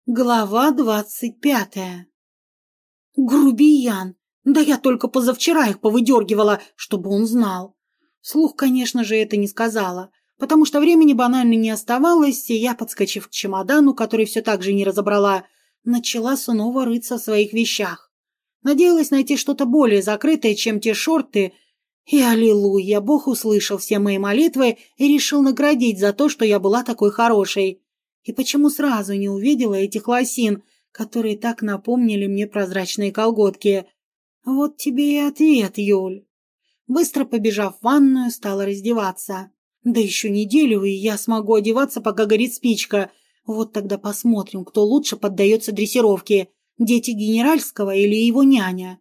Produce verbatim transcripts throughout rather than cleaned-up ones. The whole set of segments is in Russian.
Глава двадцать пятая. Грубиян! Да я только позавчера их повыдергивала, чтобы он знал. Вслух, конечно же, это не сказала, потому что времени банально не оставалось, и я, подскочив к чемодану, который все так же не разобрала, начала снова рыться в своих вещах. Надеялась найти что-то более закрытое, чем те шорты, и, аллилуйя, Бог услышал все мои молитвы и решил наградить за то, что я была такой хорошей. И почему сразу не увидела этих лосин, которые так напомнили мне прозрачные колготки? Вот тебе и ответ, Юль. Быстро побежав в ванную, стала раздеваться. Да еще неделю, и я смогу одеваться, пока горит спичка. Вот тогда посмотрим, кто лучше поддается дрессировке, дети генеральского или его няня.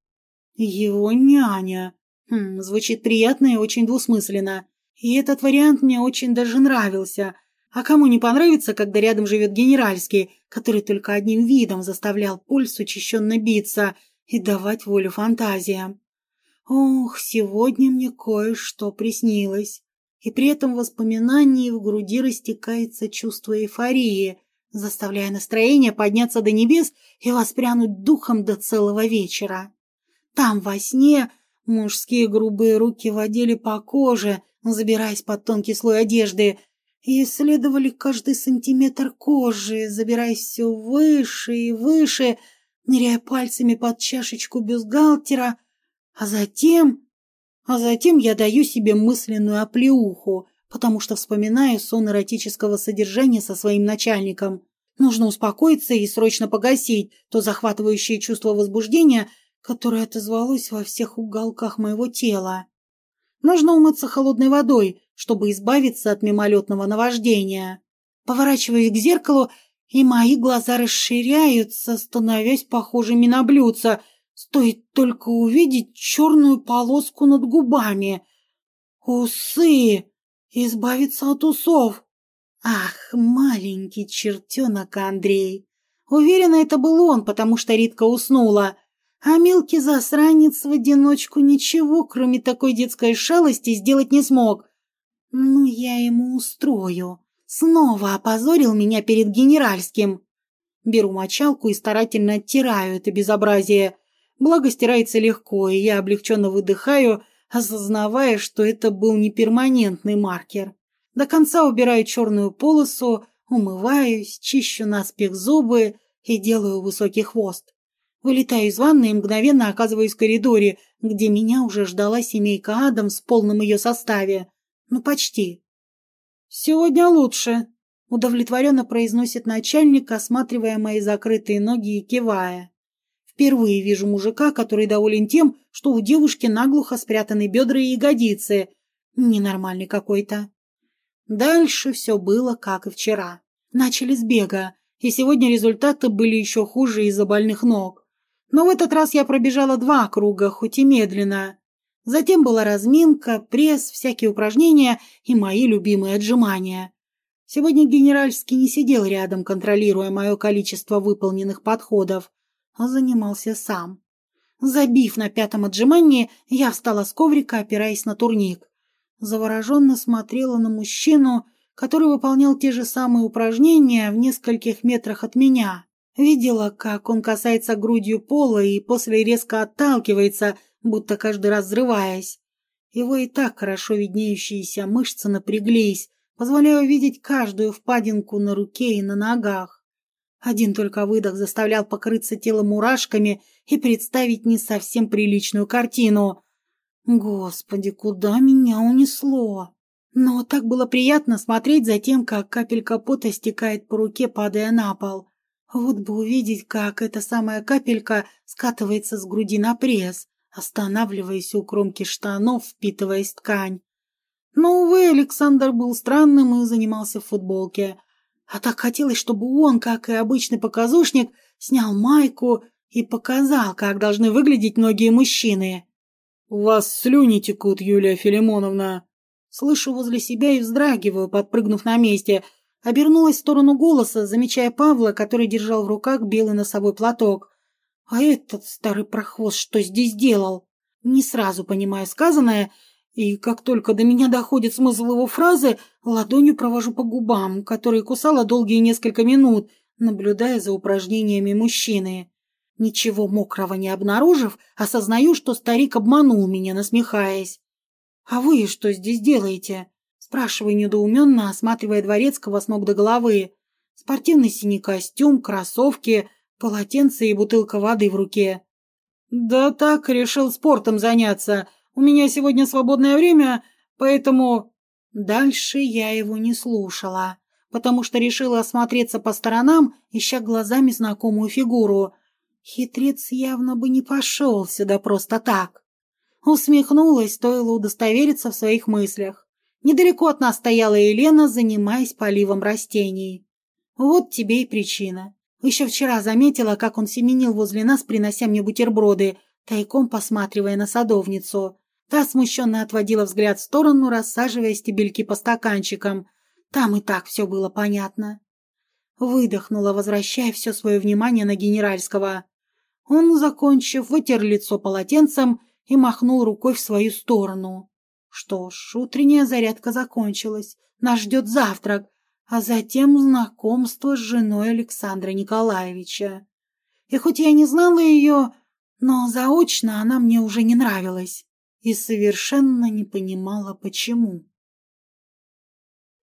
Его няня. Хм, звучит приятно и очень двусмысленно. И этот вариант мне очень даже нравился. А кому не понравится, когда рядом живет генеральский, который только одним видом заставлял пульс учащенно биться и давать волю фантазиям? Ох, сегодня мне кое-что приснилось. И при этом в воспоминании в груди растекается чувство эйфории, заставляя настроение подняться до небес и воспрянуть духом до целого вечера. Там, во сне, мужские грубые руки водили по коже, забираясь под тонкий слой одежды, и исследовали каждый сантиметр кожи, забираясь все выше и выше, ныряя пальцами под чашечку бюстгальтера, а затем... А затем я даю себе мысленную оплеуху, потому что вспоминаю сон эротического содержания со своим начальником. Нужно успокоиться и срочно погасить то захватывающее чувство возбуждения, которое отозвалось во всех уголках моего тела. Нужно умыться холодной водой, чтобы избавиться от мимолетного наваждения. Поворачиваюсь к зеркалу, и мои глаза расширяются, становясь похожими на блюдца. Стоит только увидеть черную полоску над губами. Усы! Избавиться от усов! Ах, маленький чертенок Андрей! Уверена, это был он, потому что Ритка уснула. А мелкий засранец в одиночку ничего, кроме такой детской шалости, сделать не смог. Ну, я ему устрою. Снова опозорил меня перед генеральским. Беру мочалку и старательно оттираю это безобразие. Благо стирается легко, и я облегченно выдыхаю, осознавая, что это был не перманентный маркер. До конца убираю черную полосу, умываюсь, чищу наспех зубы и делаю высокий хвост. Вылетаю из ванны и мгновенно оказываюсь в коридоре, где меня уже ждала семейка Адамс в полном ее составе. Ну, почти. «Сегодня лучше», — удовлетворенно произносит начальник, осматривая мои закрытые ноги и кивая. Впервые вижу мужика, который доволен тем, что у девушки наглухо спрятаны бедра и ягодицы. Ненормальный какой-то. Дальше все было, как и вчера. Начали с бега, и сегодня результаты были еще хуже из-за больных ног. Но в этот раз я пробежала два круга, хоть и медленно. Затем была разминка, пресс, всякие упражнения и мои любимые отжимания. Сегодня генеральский не сидел рядом, контролируя мое количество выполненных подходов, а занимался сам. Забив на пятом отжимании, я встала с коврика, опираясь на турник. Завороженно смотрела на мужчину, который выполнял те же самые упражнения в нескольких метрах от меня. Видела, как он касается грудью пола и после резко отталкивается, будто каждый раз взрываясь. Его и так хорошо виднеющиеся мышцы напряглись, позволяя увидеть каждую впадинку на руке и на ногах. Один только выдох заставлял покрыться тело мурашками и представить не совсем приличную картину. Господи, куда меня унесло! Но так было приятно смотреть за тем, как капелька пота стекает по руке, падая на пол. Вот бы увидеть, как эта самая капелька скатывается с груди на пресс, останавливаясь у кромки штанов, впитываясь в ткань. Но, увы, Александр был странным и занимался в футболке. А так хотелось, чтобы он, как и обычный показушник, снял майку и показал, как должны выглядеть многие мужчины. «У вас слюни текут, Юлия Филимоновна!» Слышу возле себя и вздрагиваю, подпрыгнув на месте. Обернулась в сторону голоса, замечая Павла, который держал в руках белый носовой платок. А этот старый прохвост что здесь делал? Не сразу понимаю сказанное, и как только до меня доходит смысл его фразы, ладонью провожу по губам, которые кусала долгие несколько минут, наблюдая за упражнениями мужчины. Ничего мокрого не обнаружив, осознаю, что старик обманул меня, насмехаясь. «А вы что здесь делаете?» Спрашиваю недоуменно, осматривая Дворецкого с ног до головы. Спортивный синий костюм, кроссовки, полотенце и бутылка воды в руке. «Да так, решил спортом заняться. У меня сегодня свободное время, поэтому...» Дальше я его не слушала, потому что решила осмотреться по сторонам, ища глазами знакомую фигуру. Хитрец явно бы не пошел сюда просто так. Усмехнулась, стоило удостовериться в своих мыслях. Недалеко от нас стояла Елена, занимаясь поливом растений. Вот тебе и причина. Еще вчера заметила, как он семенил возле нас, принося мне бутерброды, тайком посматривая на садовницу. Та смущенно отводила взгляд в сторону, рассаживая стебельки по стаканчикам. Там и так все было понятно. Выдохнула, возвращая все свое внимание на генеральского. Он, закончив, вытер лицо полотенцем и махнул рукой в свою сторону. Что ж, утренняя зарядка закончилась. Нас ждет завтрак, а затем знакомство с женой Александра Николаевича. И хоть я не знала ее, но заочно она мне уже не нравилась и совершенно не понимала, почему.